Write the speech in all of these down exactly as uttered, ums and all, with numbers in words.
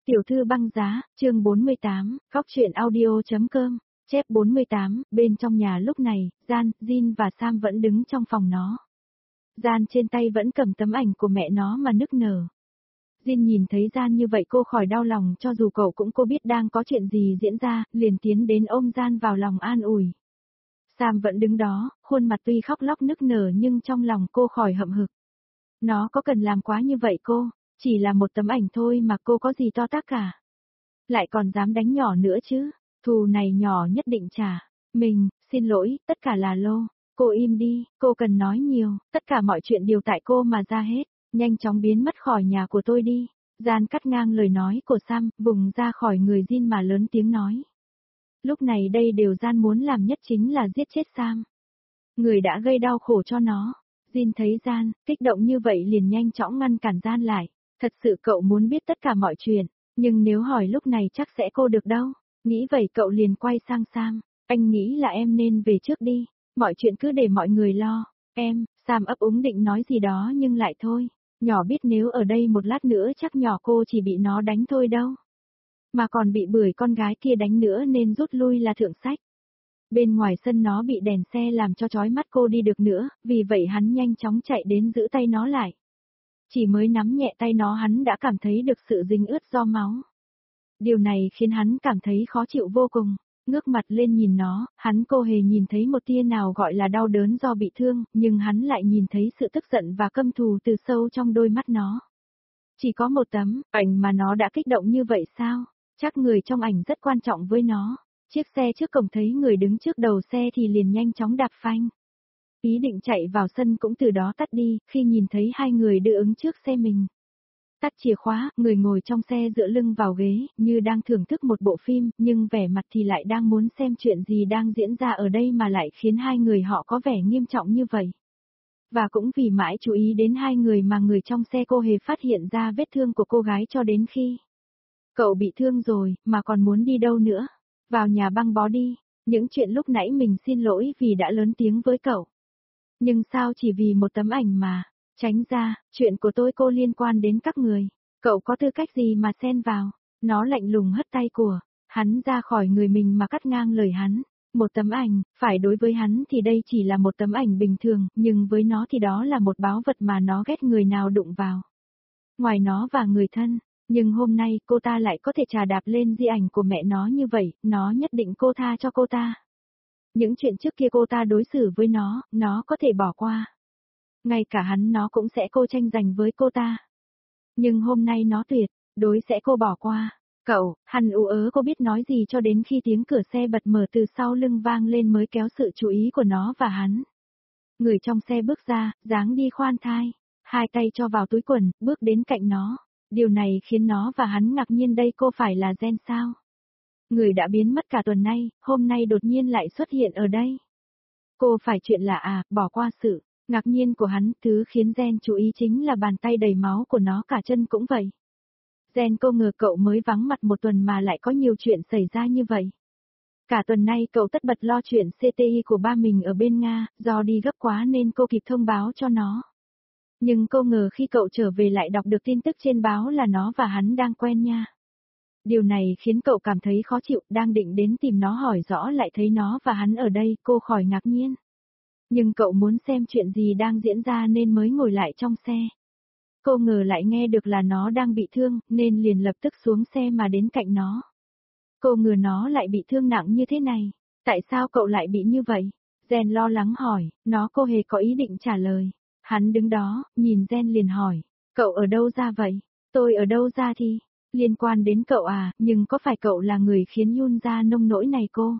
Tiểu thư băng giá, chương bốn mươi tám, góc truyện audio.com, chép bốn mươi tám, bên trong nhà lúc này, Gian, Jin và Sam vẫn đứng trong phòng nó. Gian trên tay vẫn cầm tấm ảnh của mẹ nó mà nức nở. Jin nhìn thấy Gian như vậy cô khỏi đau lòng cho dù cậu cũng cô biết đang có chuyện gì diễn ra, liền tiến đến ôm Gian vào lòng an ủi. Sam vẫn đứng đó, khuôn mặt tuy khóc lóc nức nở nhưng trong lòng cô khỏi hậm hực. Nó có cần làm quá như vậy cô? Chỉ là một tấm ảnh thôi mà cô có gì to tát cả. Lại còn dám đánh nhỏ nữa chứ, thù này nhỏ nhất định trả. Mình, xin lỗi, tất cả là Lô. Cô im đi, cô cần nói nhiều, tất cả mọi chuyện đều tại cô mà ra hết. Nhanh chóng biến mất khỏi nhà của tôi đi. Gian cắt ngang lời nói của Sam, vùng ra khỏi người Jin mà lớn tiếng nói. Lúc này đây điều Gian muốn làm nhất chính là giết chết Sam. Người đã gây đau khổ cho nó. Jin thấy Gian, kích động như vậy liền nhanh chóng ngăn cản Gian lại. Thật sự cậu muốn biết tất cả mọi chuyện, nhưng nếu hỏi lúc này chắc sẽ cô được đâu. Nghĩ vậy cậu liền quay sang Sam, anh nghĩ là em nên về trước đi, mọi chuyện cứ để mọi người lo. Em, Sam ấp úng định nói gì đó nhưng lại thôi, nhỏ biết nếu ở đây một lát nữa chắc nhỏ cô chỉ bị nó đánh thôi đâu. Mà còn bị bưởi con gái kia đánh nữa nên rút lui là thượng sách. Bên ngoài sân nó bị đèn xe làm cho chói mắt cô đi được nữa, vì vậy hắn nhanh chóng chạy đến giữ tay nó lại. Chỉ mới nắm nhẹ tay nó hắn đã cảm thấy được sự dính ướt do máu. Điều này khiến hắn cảm thấy khó chịu vô cùng, ngước mặt lên nhìn nó, hắn cô hề nhìn thấy một tia nào gọi là đau đớn do bị thương, nhưng hắn lại nhìn thấy sự tức giận và căm thù từ sâu trong đôi mắt nó. Chỉ có một tấm ảnh mà nó đã kích động như vậy sao? Chắc người trong ảnh rất quan trọng với nó. Chiếc xe trước cổng thấy người đứng trước đầu xe thì liền nhanh chóng đạp phanh. Ý định chạy vào sân cũng từ đó tắt đi, khi nhìn thấy hai người đưa ứng trước xe mình. Tắt chìa khóa, người ngồi trong xe dựa lưng vào ghế, như đang thưởng thức một bộ phim, nhưng vẻ mặt thì lại đang muốn xem chuyện gì đang diễn ra ở đây mà lại khiến hai người họ có vẻ nghiêm trọng như vậy. Và cũng vì mãi chú ý đến hai người mà người trong xe cô hề phát hiện ra vết thương của cô gái cho đến khi. Cậu bị thương rồi, mà còn muốn đi đâu nữa? Vào nhà băng bó đi, những chuyện lúc nãy mình xin lỗi vì đã lớn tiếng với cậu. Nhưng sao chỉ vì một tấm ảnh mà, tránh ra, chuyện của tôi cô liên quan đến các người, cậu có tư cách gì mà xen vào, nó lạnh lùng hất tay của, hắn ra khỏi người mình mà cắt ngang lời hắn, một tấm ảnh, phải đối với hắn thì đây chỉ là một tấm ảnh bình thường, nhưng với nó thì đó là một báu vật mà nó ghét người nào đụng vào. Ngoài nó và người thân, nhưng hôm nay cô ta lại có thể trà đạp lên di ảnh của mẹ nó như vậy, nó nhất định cô tha cho cô ta. Những chuyện trước kia cô ta đối xử với nó, nó có thể bỏ qua. Ngay cả hắn nó cũng sẽ cô tranh giành với cô ta. Nhưng hôm nay nó tuyệt, đối sẽ cô bỏ qua. Cậu, hắn ú ớ cô biết nói gì cho đến khi tiếng cửa xe bật mở từ sau lưng vang lên mới kéo sự chú ý của nó và hắn. Người trong xe bước ra, dáng đi khoan thai, hai tay cho vào túi quần, bước đến cạnh nó. Điều này khiến nó và hắn ngạc nhiên đây cô phải là Gen sao? Người đã biến mất cả tuần nay, hôm nay đột nhiên lại xuất hiện ở đây. Cô phải chuyện là à, bỏ qua sự ngạc nhiên của hắn, thứ khiến Gen chú ý chính là bàn tay đầy máu của nó, cả chân cũng vậy. Gen cô ngờ cậu mới vắng mặt một tuần mà lại có nhiều chuyện xảy ra như vậy. Cả tuần nay cậu tất bật lo chuyện xê tê i của ba mình ở bên Nga, do đi gấp quá nên cô kịp thông báo cho nó. Nhưng cô ngờ khi cậu trở về lại đọc được tin tức trên báo là nó và hắn đang quen nha. Điều này khiến cậu cảm thấy khó chịu, đang định đến tìm nó hỏi rõ lại thấy nó và hắn ở đây, cô khỏi ngạc nhiên. Nhưng cậu muốn xem chuyện gì đang diễn ra nên mới ngồi lại trong xe. Cô ngờ lại nghe được là nó đang bị thương, nên liền lập tức xuống xe mà đến cạnh nó. Cô ngờ nó lại bị thương nặng như thế này. Tại sao cậu lại bị như vậy? Gen lo lắng hỏi, nó cô hề có ý định trả lời. Hắn đứng đó, nhìn Gen liền hỏi, cậu ở đâu ra vậy? Tôi ở đâu ra thì? Liên quan đến cậu à, nhưng có phải cậu là người khiến Yun ra nông nỗi này cô?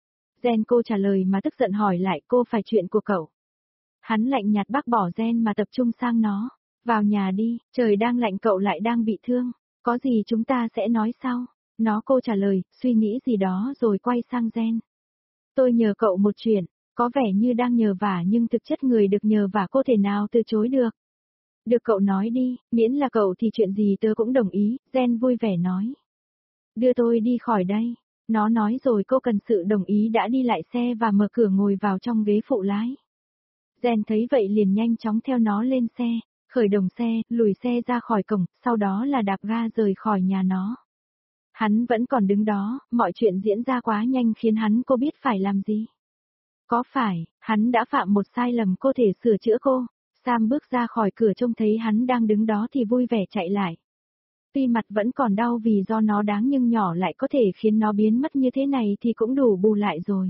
Gen cô trả lời mà tức giận hỏi lại cô phải chuyện của cậu. Hắn lạnh nhạt bác bỏ Gen mà tập trung sang nó. Vào nhà đi, trời đang lạnh cậu lại đang bị thương. Có gì chúng ta sẽ nói sau. Nó cô trả lời, suy nghĩ gì đó rồi quay sang Gen. Tôi nhờ cậu một chuyện, có vẻ như đang nhờ vả nhưng thực chất người được nhờ vả cô thể nào từ chối được. Được cậu nói đi, miễn là cậu thì chuyện gì tớ cũng đồng ý, Gen vui vẻ nói. Đưa tôi đi khỏi đây. Nó nói rồi cô cần sự đồng ý đã đi lại xe và mở cửa ngồi vào trong ghế phụ lái. Gen thấy vậy liền nhanh chóng theo nó lên xe, khởi động xe, lùi xe ra khỏi cổng, sau đó là đạp ga rời khỏi nhà nó. Hắn vẫn còn đứng đó, mọi chuyện diễn ra quá nhanh khiến hắn cô biết phải làm gì. Có phải, hắn đã phạm một sai lầm cô thể sửa chữa cô? Sam bước ra khỏi cửa trông thấy hắn đang đứng đó thì vui vẻ chạy lại. Tuy mặt vẫn còn đau vì do nó đáng nhưng nhỏ lại có thể khiến nó biến mất như thế này thì cũng đủ bù lại rồi.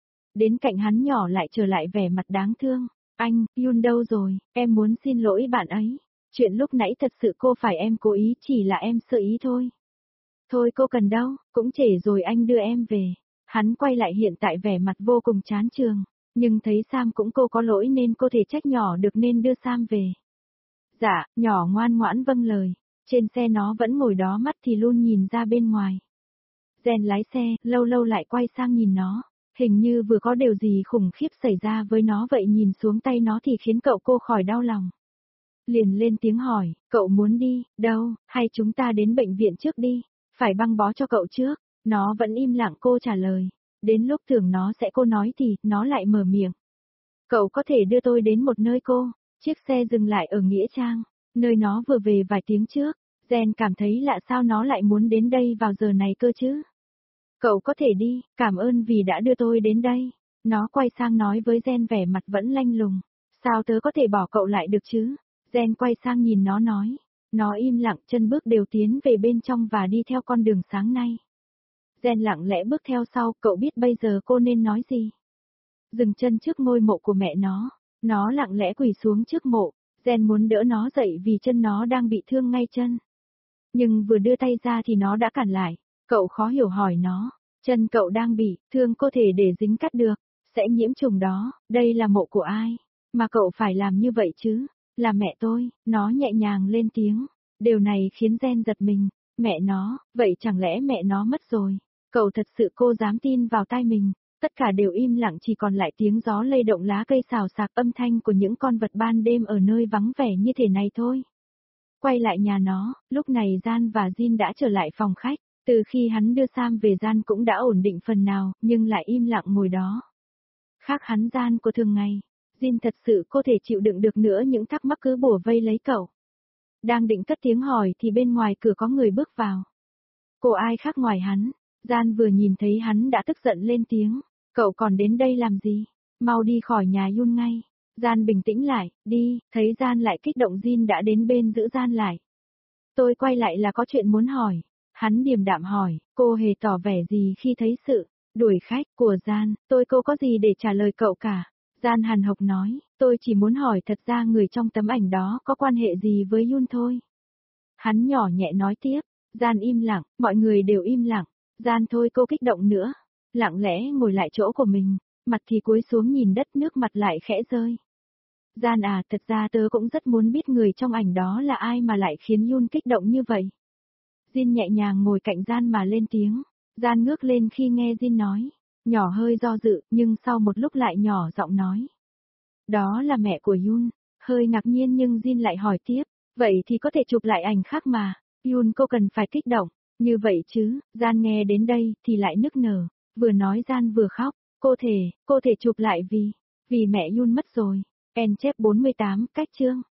Đến cạnh hắn nhỏ lại trở lại vẻ mặt đáng thương. Anh, Yun đâu rồi, em muốn xin lỗi bạn ấy. Chuyện lúc nãy thật sự cô phải em cố ý, chỉ là em sơ ý thôi. Thôi cô cần đâu, cũng trễ rồi anh đưa em về. Hắn quay lại hiện tại vẻ mặt vô cùng chán chường, nhưng thấy Sam cũng cô có lỗi nên cô thể trách nhỏ được nên đưa Sam về. Dạ, nhỏ ngoan ngoãn vâng lời. Trên xe nó vẫn ngồi đó mắt thì luôn nhìn ra bên ngoài. Jen lái xe, lâu lâu lại quay sang nhìn nó. Hình như vừa có điều gì khủng khiếp xảy ra với nó vậy, nhìn xuống tay nó thì khiến cậu cô khỏi đau lòng. Liền lên tiếng hỏi, cậu muốn đi, đâu, hay chúng ta đến bệnh viện trước đi, phải băng bó cho cậu trước. Nó vẫn im lặng, cô trả lời. Đến lúc tưởng nó sẽ cô nói thì, nó lại mở miệng. Cậu có thể đưa tôi đến một nơi cô. Chiếc xe dừng lại ở Nghĩa Trang, nơi nó vừa về vài tiếng trước. Jen cảm thấy lạ sao nó lại muốn đến đây vào giờ này cơ chứ. Cậu có thể đi, cảm ơn vì đã đưa tôi đến đây. Nó quay sang nói với Jen vẻ mặt vẫn lanh lùng. Sao tớ có thể bỏ cậu lại được chứ? Jen quay sang nhìn nó nói. Nó im lặng, chân bước đều tiến về bên trong và đi theo con đường sáng nay. Jen lặng lẽ bước theo sau, cậu biết bây giờ cô nên nói gì. Dừng chân trước ngôi mộ của mẹ nó. Nó lặng lẽ quỳ xuống trước mộ. Jen muốn đỡ nó dậy vì chân nó đang bị thương ngay chân. Nhưng vừa đưa tay ra thì nó đã cản lại. Cậu khó hiểu hỏi nó, chân cậu đang bị thương cô thể để dính cắt được, sẽ nhiễm trùng đó, đây là mộ của ai, mà cậu phải làm như vậy chứ, là mẹ tôi, nó nhẹ nhàng lên tiếng. Điều này khiến Jen giật mình, mẹ nó, vậy chẳng lẽ mẹ nó mất rồi, cậu thật sự cô dám tin vào tai mình, tất cả đều im lặng chỉ còn lại tiếng gió lay động lá cây xào xạc âm thanh của những con vật ban đêm ở nơi vắng vẻ như thế này thôi. Quay lại nhà nó, lúc này Jan và Jin đã trở lại phòng khách. Từ khi hắn đưa Sam về, Jan cũng đã ổn định phần nào, nhưng lại im lặng ngồi đó. Khác hắn Jan của thường ngày, Jin thật sự có thể chịu đựng được nữa những thắc mắc cứ bủa vây lấy cậu. Đang định cất tiếng hỏi thì bên ngoài cửa có người bước vào. Cô ai khác ngoài hắn, Jan vừa nhìn thấy hắn đã tức giận lên tiếng, cậu còn đến đây làm gì, mau đi khỏi nhà Yun ngay. Jan bình tĩnh lại, đi, thấy Jan lại kích động Jin đã đến bên giữ Jan lại. Tôi quay lại là có chuyện muốn hỏi. Hắn điềm đạm hỏi, cô hề tỏ vẻ gì khi thấy sự đuổi khách của Jan, tôi cô có gì để trả lời cậu cả. Jan hàn học nói, tôi chỉ muốn hỏi thật ra người trong tấm ảnh đó có quan hệ gì với Yun thôi. Hắn nhỏ nhẹ nói tiếp, Jan im lặng, mọi người đều im lặng. Jan thôi cô kích động nữa, lặng lẽ ngồi lại chỗ của mình, mặt thì cúi xuống nhìn đất, nước mặt lại khẽ rơi. Jan à, thật ra tớ cũng rất muốn biết người trong ảnh đó là ai mà lại khiến Yun kích động như vậy. Jin nhẹ nhàng ngồi cạnh Jan mà lên tiếng. Jan ngước lên khi nghe Jin nói. Nhỏ hơi do dự, nhưng sau một lúc lại nhỏ giọng nói. Đó là mẹ của Yun. Hơi ngạc nhiên nhưng Jin lại hỏi tiếp. Vậy thì có thể chụp lại ảnh khác mà. Yun cô cần phải kích động. Như vậy chứ, Jan nghe đến đây thì lại nức nở. Vừa nói Jan vừa khóc. Cô thể, cô thể chụp lại vì, vì mẹ Yun mất rồi. En chép bốn mươi tám, cách chương.